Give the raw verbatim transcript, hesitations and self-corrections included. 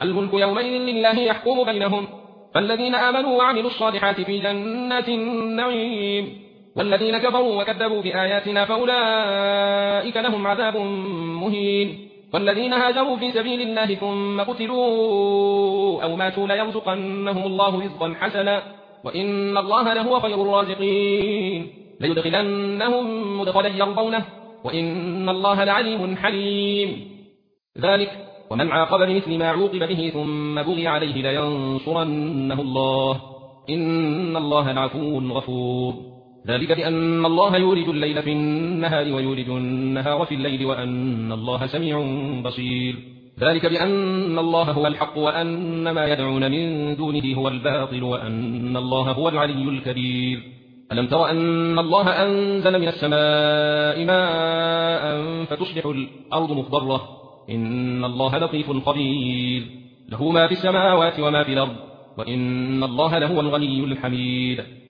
الملك يومئذ لله يحكم بينهم، فالذين آمنوا وعملوا الصالحات في جنات النعيم، والذين كفروا وكذبوا بآياتنا فأولئك لهم عذاب مهين. والذين هاجروا في سبيل الله ثم قتلوا أو ماتوا ليرزقنهم الله رزقا حسنا وإن الله لهو خير الرازقين. ليدخلنهم مدخلا يرضونه وإن الله لعليم حليم. ذلك ومن عاقب بمثل ما عوقب به ثم بغي عليه لينصرنه الله إن الله لعفو غفور. ذلك بأن الله يولج الليل في النهار ويولج النهار في الليل وأن الله سميع بصير. ذلك بأن الله هو الحق وأن ما يدعون من دونه هو الباطل وأن الله هو العلي الكبير. ألم تر أن الله أنزل من السماء ماء فتصبح الأرض مخضرة إن الله لطيف خبير. له ما في السماوات وما في الأرض وإن الله لهو الغني الحميد.